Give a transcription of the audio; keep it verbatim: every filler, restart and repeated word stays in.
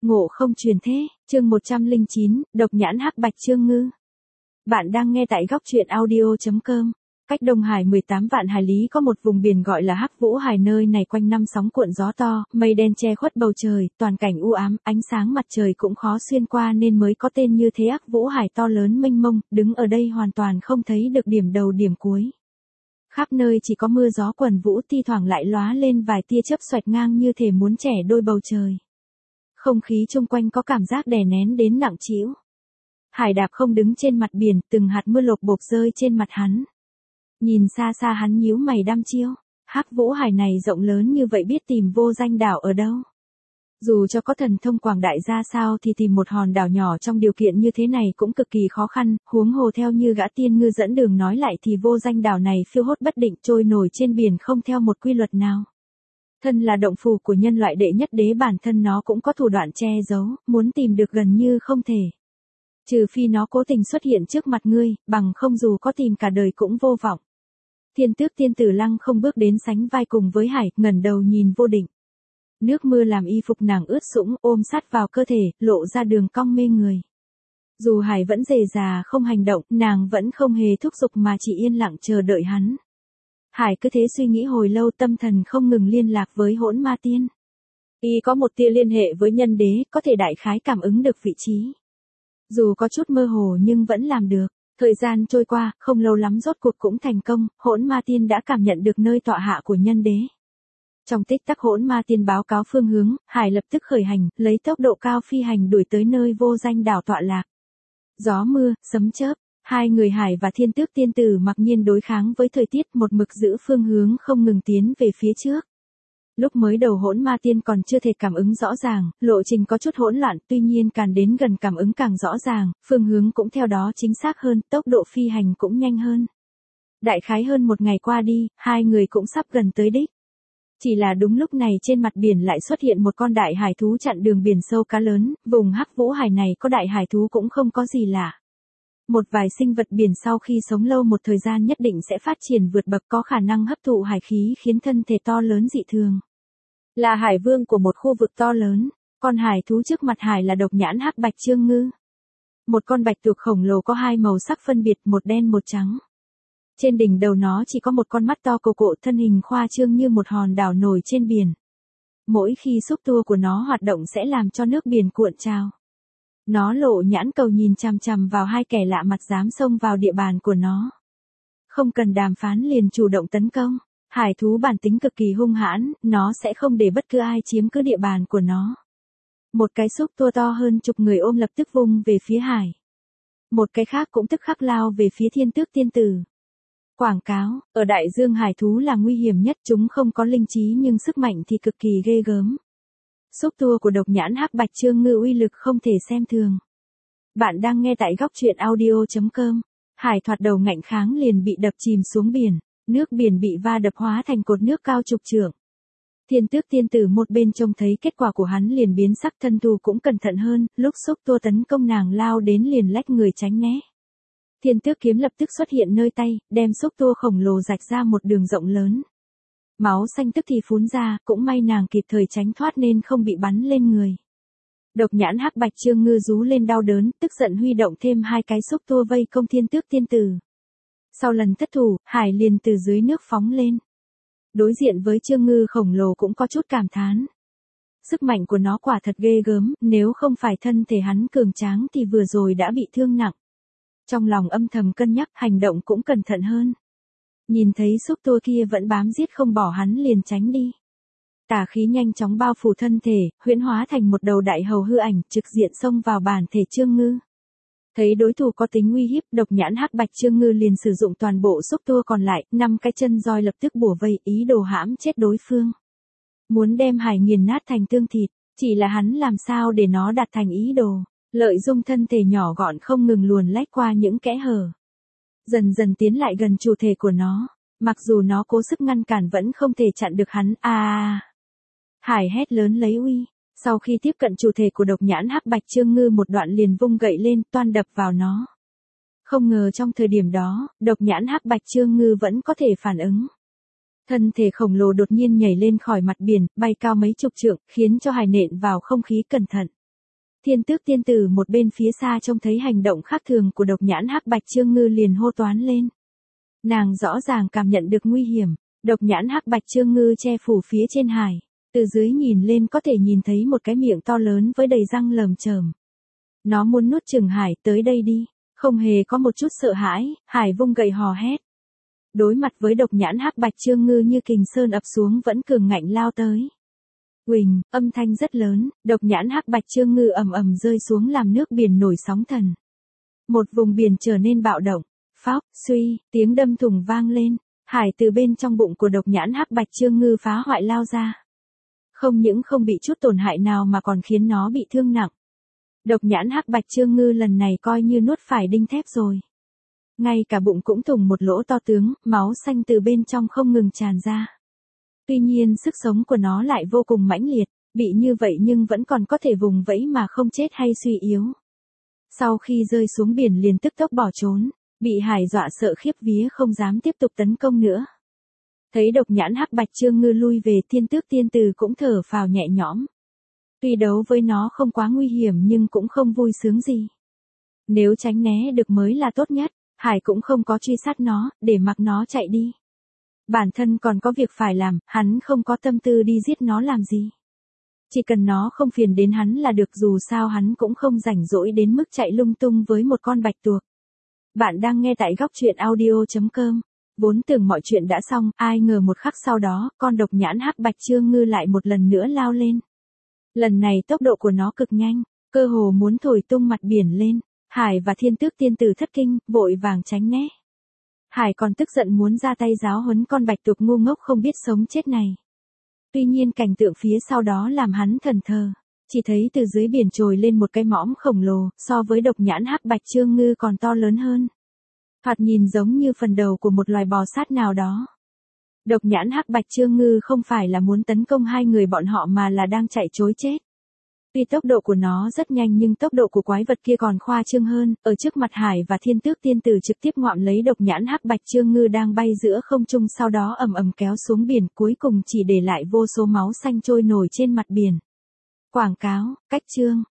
Ngộ không truyền thế, chương một trăm lẻ chín, độc nhãn hắc bạch chương ngư. Bạn đang nghe tại góc truyện audio chấm com. Cách Đông Hải mười tám vạn hải lý có một vùng biển gọi là Hắc Vũ Hải, nơi này quanh năm sóng cuộn gió to, mây đen che khuất bầu trời, toàn cảnh u ám, ánh sáng mặt trời cũng khó xuyên qua nên mới có tên như thế. Hắc Vũ Hải to lớn mênh mông, đứng ở đây hoàn toàn không thấy được điểm đầu điểm cuối. Khắp nơi chỉ có mưa gió quần vũ, thi thoảng lại lóa lên vài tia chớp xoẹt ngang như thể muốn chẻ đôi bầu trời. Không khí chung quanh có cảm giác đè nén đến nặng trĩu. Hải Đạp không đứng trên mặt biển, từng hạt mưa lộp bộp rơi trên mặt hắn. Nhìn xa xa hắn nhíu mày đăm chiêu, Hắc Vũ Hải này rộng lớn như vậy biết tìm vô danh đảo ở đâu. Dù cho có thần thông quảng đại ra sao thì tìm một hòn đảo nhỏ trong điều kiện như thế này cũng cực kỳ khó khăn, huống hồ theo như gã tiên ngư dẫn đường nói lại thì vô danh đảo này phiêu hốt bất định, trôi nổi trên biển không theo một quy luật nào. Thân là động phủ của nhân loại đệ nhất đế, bản thân nó cũng có thủ đoạn che giấu, muốn tìm được gần như không thể. Trừ phi nó cố tình xuất hiện trước mặt ngươi, bằng không dù có tìm cả đời cũng vô vọng. Thiên Tước Tiên Tử Lăng không bước đến sánh vai cùng với Hải, ngẩng đầu nhìn Vô Định. Nước mưa làm y phục nàng ướt sũng, ôm sát vào cơ thể, lộ ra đường cong mê người. Dù Hải vẫn dè dà không hành động, nàng vẫn không hề thúc giục mà chỉ yên lặng chờ đợi hắn. Hải cứ thế suy nghĩ hồi lâu, tâm thần không ngừng liên lạc với Hỗn Ma Tiên. Y có một tia liên hệ với nhân đế, có thể đại khái cảm ứng được vị trí. Dù có chút mơ hồ nhưng vẫn làm được. Thời gian trôi qua, không lâu lắm rốt cuộc cũng thành công, Hỗn Ma Tiên đã cảm nhận được nơi tọa hạ của nhân đế. Trong tích tắc Hỗn Ma Tiên báo cáo phương hướng, Hải lập tức khởi hành, lấy tốc độ cao phi hành đuổi tới nơi vô danh đảo tọa lạc. Gió mưa, sấm chớp, hai người Hải và Thiên Tước Tiên Tử mặc nhiên đối kháng với thời tiết, một mực giữ phương hướng không ngừng tiến về phía trước. Lúc mới đầu Hỗn Ma Tiên còn chưa thể cảm ứng rõ ràng, lộ trình có chút hỗn loạn, tuy nhiên càng đến gần cảm ứng càng rõ ràng, phương hướng cũng theo đó chính xác hơn, tốc độ phi hành cũng nhanh hơn. Đại khái hơn một ngày qua đi, hai người cũng sắp gần tới đích. Chỉ là đúng lúc này trên mặt biển lại xuất hiện một con đại hải thú chặn đường biển sâu cá lớn, vùng Hắc Vũ Hải này có đại hải thú cũng không có gì lạ. Một vài sinh vật biển sau khi sống lâu một thời gian nhất định sẽ phát triển vượt bậc, có khả năng hấp thụ hải khí khiến thân thể to lớn dị thường. Là hải vương của một khu vực to lớn, con hải thú trước mặt Hải là độc nhãn hắc bạch chương ngư. Một con bạch tuộc khổng lồ có hai màu sắc phân biệt, một đen một trắng. Trên đỉnh đầu nó chỉ có một con mắt to cồ cộ, thân hình khoa trương như một hòn đảo nổi trên biển. Mỗi khi xúc tua của nó hoạt động sẽ làm cho nước biển cuộn trào. Nó lộ nhãn cầu nhìn chằm chằm vào hai kẻ lạ mặt dám xông vào địa bàn của nó. Không cần đàm phán liền chủ động tấn công. Hải thú bản tính cực kỳ hung hãn, nó sẽ không để bất cứ ai chiếm cứ địa bàn của nó. Một cái xúc tua to hơn chục người ôm lập tức vung về phía Hải. Một cái khác cũng tức khắc lao về phía Thiên Tước Tiên Tử. Quảng cáo, ở đại dương hải thú là nguy hiểm nhất, chúng không có linh trí nhưng sức mạnh thì cực kỳ ghê gớm. Xúc tua của độc nhãn hắc bạch chương ngư uy lực không thể xem thường. Bạn đang nghe tại góc truyện audio chấm com. Hải thoạt đầu ngạnh kháng liền bị đập chìm xuống biển, nước biển bị va đập hóa thành cột nước cao chục trượng. Thiên Tước Tiên Tử một bên trông thấy kết quả của hắn liền biến sắc, thân thù cũng cẩn thận hơn, lúc xúc tua tấn công nàng lao đến liền lách người tránh né. Thiên Tước kiếm lập tức xuất hiện nơi tay, đem xúc tua khổng lồ rạch ra một đường rộng lớn. Máu xanh tức thì phún ra, cũng may nàng kịp thời tránh thoát nên không bị bắn lên người. Độc nhãn hắc bạch chương ngư rú lên đau đớn, tức giận huy động thêm hai cái xúc tua vây công Thiên Tước Tiên Tử. Sau lần thất thủ, Hải liền từ dưới nước phóng lên. Đối diện với chương ngư khổng lồ cũng có chút cảm thán. Sức mạnh của nó quả thật ghê gớm, nếu không phải thân thể hắn cường tráng thì vừa rồi đã bị thương nặng. Trong lòng âm thầm cân nhắc, hành động cũng cẩn thận hơn. Nhìn thấy xúc tua kia vẫn bám giết không bỏ, hắn liền tránh đi. Tà khí nhanh chóng bao phủ thân thể, huyễn hóa thành một đầu đại hầu hư ảnh, trực diện xông vào bản thể chương ngư. Thấy đối thủ có tính uy hiếp, độc nhãn hắc bạch chương ngư liền sử dụng toàn bộ xúc tua còn lại, năm cái chân roi lập tức bủa vây, ý đồ hãm chết đối phương. Muốn đem Hải nghiền nát thành tương thịt, chỉ là hắn làm sao để nó đạt thành ý đồ, lợi dụng thân thể nhỏ gọn không ngừng luồn lách qua những kẽ hở. Dần dần tiến lại gần chủ thể của nó, mặc dù nó cố sức ngăn cản vẫn không thể chặn được hắn. A à, Hải hét lớn lấy uy. Sau khi tiếp cận chủ thể của độc nhãn hắc bạch chương ngư một đoạn liền vung gậy lên, toan đập vào nó. Không ngờ trong thời điểm đó, độc nhãn hắc bạch chương ngư vẫn có thể phản ứng. Thân thể khổng lồ đột nhiên nhảy lên khỏi mặt biển, bay cao mấy chục trượng, khiến cho Hải nện vào không khí cẩn thận. Thiên Tước tiên tử một bên phía xa trông thấy hành động khác thường của độc nhãn hắc bạch trương ngư liền hô toán lên. Nàng rõ ràng cảm nhận được nguy hiểm, độc nhãn hắc bạch trương ngư che phủ phía trên hải, từ dưới nhìn lên có thể nhìn thấy một cái miệng to lớn với đầy răng lởm chởm. Nó muốn nuốt chửng hải, tới đây đi, không hề có một chút sợ hãi, hải vung gậy hò hét. Đối mặt với độc nhãn hắc bạch trương ngư như kình sơn ập xuống vẫn cường ngạnh lao tới. Huỳnh, âm thanh rất lớn, độc nhãn hắc bạch trương ngư ầm ầm rơi xuống làm nước biển nổi sóng thần. Một vùng biển trở nên bạo động, phóc, suy, tiếng đâm thủng vang lên, hải từ bên trong bụng của độc nhãn hắc bạch trương ngư phá hoại lao ra. Không những không bị chút tổn hại nào mà còn khiến nó bị thương nặng. Độc nhãn hắc bạch trương ngư lần này coi như nuốt phải đinh thép rồi. Ngay cả bụng cũng thủng một lỗ to tướng, máu xanh từ bên trong không ngừng tràn ra. Tuy nhiên sức sống của nó lại vô cùng mãnh liệt, bị như vậy nhưng vẫn còn có thể vùng vẫy mà không chết hay suy yếu. Sau khi rơi xuống biển liền tức tốc bỏ trốn, bị hải dọa sợ khiếp vía không dám tiếp tục tấn công nữa. Thấy độc nhãn hắc bạch trương ngư lui về, Thiên Tước tiên tử cũng thở phào nhẹ nhõm. Tuy đấu với nó không quá nguy hiểm nhưng cũng không vui sướng gì. Nếu tránh né được mới là tốt nhất, hải cũng không có truy sát nó, để mặc nó chạy đi. Bản thân còn có việc phải làm, hắn không có tâm tư đi giết nó làm gì. Chỉ cần nó không phiền đến hắn là được, dù sao hắn cũng không rảnh rỗi đến mức chạy lung tung với một con bạch tuộc. Bạn đang nghe tại góc truyện audio chấm com. Vốn tưởng mọi chuyện đã xong, ai ngờ một khắc sau đó, con độc nhãn hắc bạch trương ngư lại một lần nữa lao lên. Lần này tốc độ của nó cực nhanh, cơ hồ muốn thổi tung mặt biển lên. Hải và Thiên Tước tiên tử thất kinh, vội vàng tránh né. Hải còn tức giận muốn ra tay giáo huấn con bạch tuộc ngu ngốc không biết sống chết này. Tuy nhiên cảnh tượng phía sau đó làm hắn thần thờ. Chỉ thấy từ dưới biển trồi lên một cái mõm khổng lồ, so với độc nhãn hắc bạch trương ngư còn to lớn hơn. Thoạt nhìn giống như phần đầu của một loài bò sát nào đó. Độc nhãn hắc bạch trương ngư không phải là muốn tấn công hai người bọn họ mà là đang chạy trối chết. Tuy tốc độ của nó rất nhanh nhưng tốc độ của quái vật kia còn khoa trương hơn, ở trước mặt Hải và Thiên Tước tiên tử trực tiếp ngoạm lấy độc nhãn hắc bạch trương ngư đang bay giữa không trung, sau đó ầm ầm kéo xuống biển, cuối cùng chỉ để lại vô số máu xanh trôi nổi trên mặt biển. Quảng cáo, cách chương,